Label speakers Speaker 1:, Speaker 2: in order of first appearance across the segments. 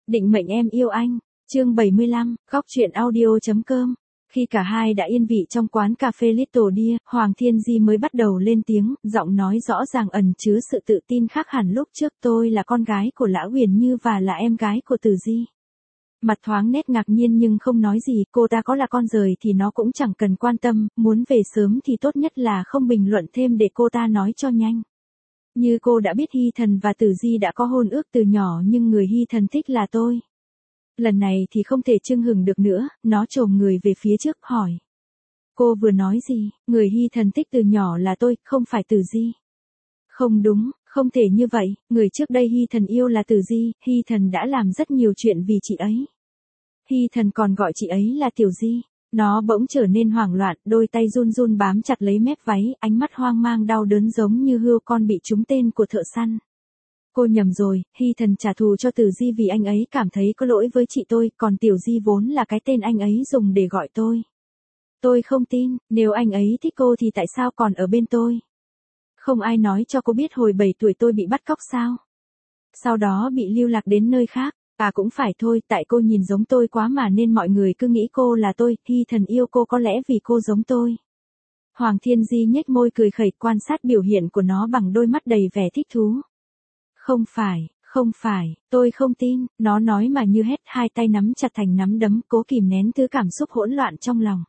Speaker 1: Định mệnh em yêu anh. Chương 75, góc truyện audio.com. Khi cả hai đã yên vị trong quán cà phê Little Deer, Hoàng Thiên Di mới bắt đầu lên tiếng, giọng nói rõ ràng ẩn chứa sự tự tin khác hẳn lúc trước. Tôi là con gái của Lã Huyền Như và là em gái của Từ Di. Mặt thoáng nét ngạc nhiên nhưng không nói gì, cô ta có là con rời thì nó cũng chẳng cần quan tâm, muốn về sớm thì tốt nhất là không bình luận thêm để cô ta nói cho nhanh. Như cô đã biết Hy Thần và Từ Di đã có hôn ước từ nhỏ nhưng người Hy Thần thích là tôi. Lần này thì không thể chưng hửng được nữa, nó chồm người về phía trước hỏi. Cô vừa nói gì, người Hy Thần thích từ nhỏ là tôi, không phải Từ Di. Không đúng, không thể như vậy, người trước đây Hy Thần yêu là Từ Di, Hy Thần đã làm rất nhiều chuyện vì chị ấy. Hy Thần còn gọi chị ấy là Tiểu Di. Nó bỗng trở nên hoảng loạn, đôi tay run run bám chặt lấy mép váy, ánh mắt hoang mang đau đớn giống như hươu con bị trúng tên của thợ săn. Cô nhầm rồi, Hy Thần trả thù cho Từ Di vì anh ấy cảm thấy có lỗi với chị tôi, còn Tiểu Di vốn là cái tên anh ấy dùng để gọi tôi. Tôi không tin, nếu anh ấy thích cô thì tại sao còn ở bên tôi? Không ai nói cho cô biết hồi 7 tuổi tôi bị bắt cóc sao? Sau đó bị lưu lạc đến nơi khác. À cũng phải thôi, tại cô nhìn giống tôi quá mà nên mọi người cứ nghĩ cô là tôi, Hy Thần yêu cô có lẽ vì cô giống tôi. Hoàng Thiên Di nhếch môi cười khẩy quan sát biểu hiện của nó bằng đôi mắt đầy vẻ thích thú. Không phải, tôi không tin, nó nói mà như hét, hai tay nắm chặt thành nắm đấm, cố kìm nén thứ cảm xúc hỗn loạn trong lòng.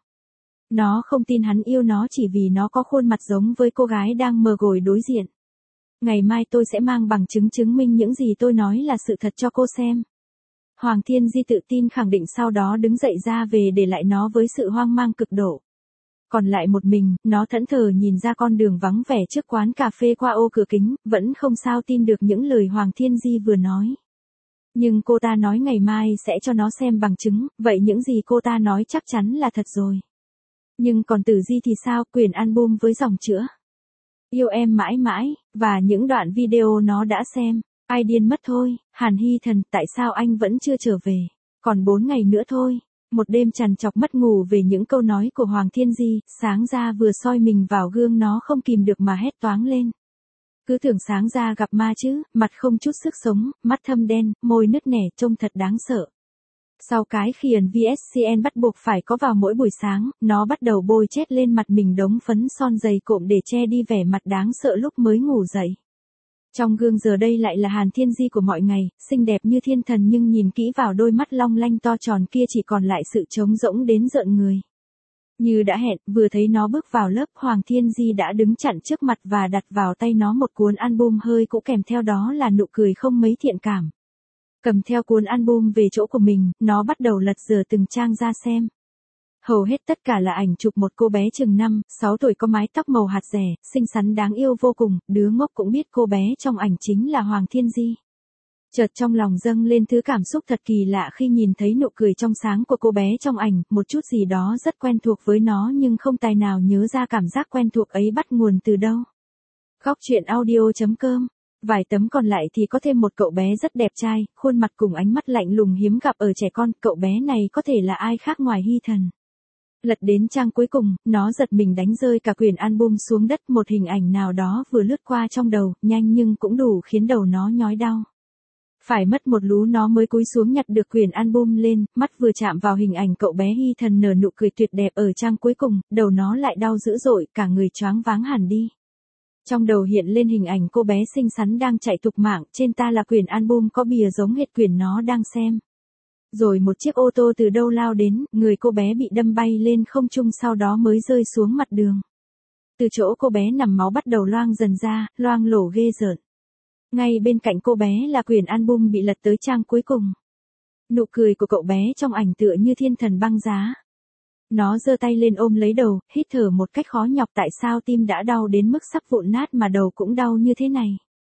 Speaker 1: Nó không tin hắn yêu nó chỉ vì nó có khuôn mặt giống với cô gái đang mờ gồi đối diện. Ngày mai tôi sẽ mang bằng chứng chứng minh những gì tôi nói là sự thật cho cô xem. Hoàng Thiên Di tự tin khẳng định sau đó đứng dậy ra về để lại nó với sự hoang mang cực độ. Còn lại một mình, nó thẫn thờ nhìn ra con đường vắng vẻ trước quán cà phê qua ô cửa kính, vẫn không sao tin được những lời Hoàng Thiên Di vừa nói. Nhưng cô ta nói ngày mai sẽ cho nó xem bằng chứng, vậy những gì cô ta nói chắc chắn là thật rồi. Nhưng còn Từ Di thì sao, quyển album với dòng chữ yêu em mãi mãi, và những đoạn video nó đã xem. Ai điên mất thôi, Hàn Hy Thần, tại sao anh vẫn chưa trở về? Còn 4 ngày nữa thôi. Một đêm trằn trọc mất ngủ về những câu nói của Hoàng Thiên Di, sáng ra vừa soi mình vào gương nó không kìm được mà hét toáng lên. Cứ tưởng sáng ra gặp ma chứ, mặt không chút sức sống, mắt thâm đen, môi nứt nẻ trông thật đáng sợ. Sau cái khiển VSCN bắt buộc phải có vào mỗi buổi sáng, nó bắt đầu bôi chét lên mặt mình đống phấn son dày cộm để che đi vẻ mặt đáng sợ lúc mới ngủ dậy. Trong gương giờ đây lại là Hàn Thiên Di của mọi ngày, xinh đẹp như thiên thần nhưng nhìn kỹ vào đôi mắt long lanh to tròn kia chỉ còn lại sự trống rỗng đến rợn người. Như đã hẹn, vừa thấy nó bước vào lớp, Hoàng Thiên Di đã đứng chặn trước mặt và đặt vào tay nó một cuốn album hơi cũ kèm theo đó là nụ cười không mấy thiện cảm. Cầm theo cuốn album về chỗ của mình, nó bắt đầu lật dở từng trang ra xem. Hầu hết tất cả là ảnh chụp một cô bé chừng 5, 6 tuổi có mái tóc màu hạt rẻ, xinh xắn đáng yêu vô cùng, đứa ngốc cũng biết cô bé trong ảnh chính là Hoàng Thiên Di. Chợt trong lòng dâng lên thứ cảm xúc thật kỳ lạ khi nhìn thấy nụ cười trong sáng của cô bé trong ảnh, một chút gì đó rất quen thuộc với nó nhưng không tài nào nhớ ra cảm giác quen thuộc ấy bắt nguồn từ đâu. Góc truyện audio.com. Vài tấm còn lại thì có thêm một cậu bé rất đẹp trai, khuôn mặt cùng ánh mắt lạnh lùng hiếm gặp ở trẻ con, cậu bé này có thể là ai khác ngoài Hy Thần. Lật đến trang cuối cùng, nó giật mình đánh rơi cả quyển album xuống đất, một hình ảnh nào đó vừa lướt qua trong đầu, nhanh nhưng cũng đủ khiến đầu nó nhói đau. Phải mất một lú nó mới cúi xuống nhặt được quyển album lên, mắt vừa chạm vào hình ảnh cậu bé Hy Thần nở nụ cười tuyệt đẹp ở trang cuối cùng, đầu nó lại đau dữ dội, cả người choáng váng hẳn đi. Trong đầu hiện lên hình ảnh cô bé xinh xắn đang chạy thục mạng, trên ta là quyển album có bìa giống hệt quyển nó đang xem. Rồi một chiếc ô tô từ đâu lao đến, người cô bé bị đâm bay lên không trung sau đó mới rơi xuống mặt đường. Từ chỗ cô bé nằm máu bắt đầu loang dần ra, loang lổ ghê rợn. Ngay bên cạnh cô bé là quyển album bị lật tới trang cuối cùng. Nụ cười của cậu bé trong ảnh tựa như thiên thần băng giá. Nó giơ tay lên ôm lấy đầu, hít thở một cách khó nhọc tại sao tim đã đau đến mức sắp vụn nát mà đầu cũng đau như thế này.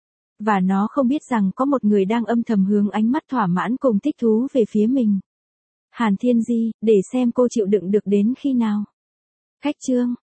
Speaker 1: Và nó không biết rằng có một người đang âm thầm hướng ánh mắt thỏa mãn cùng thích thú về phía mình. Hàn Thiên Di, để xem cô chịu đựng được đến khi nào. Cách chương.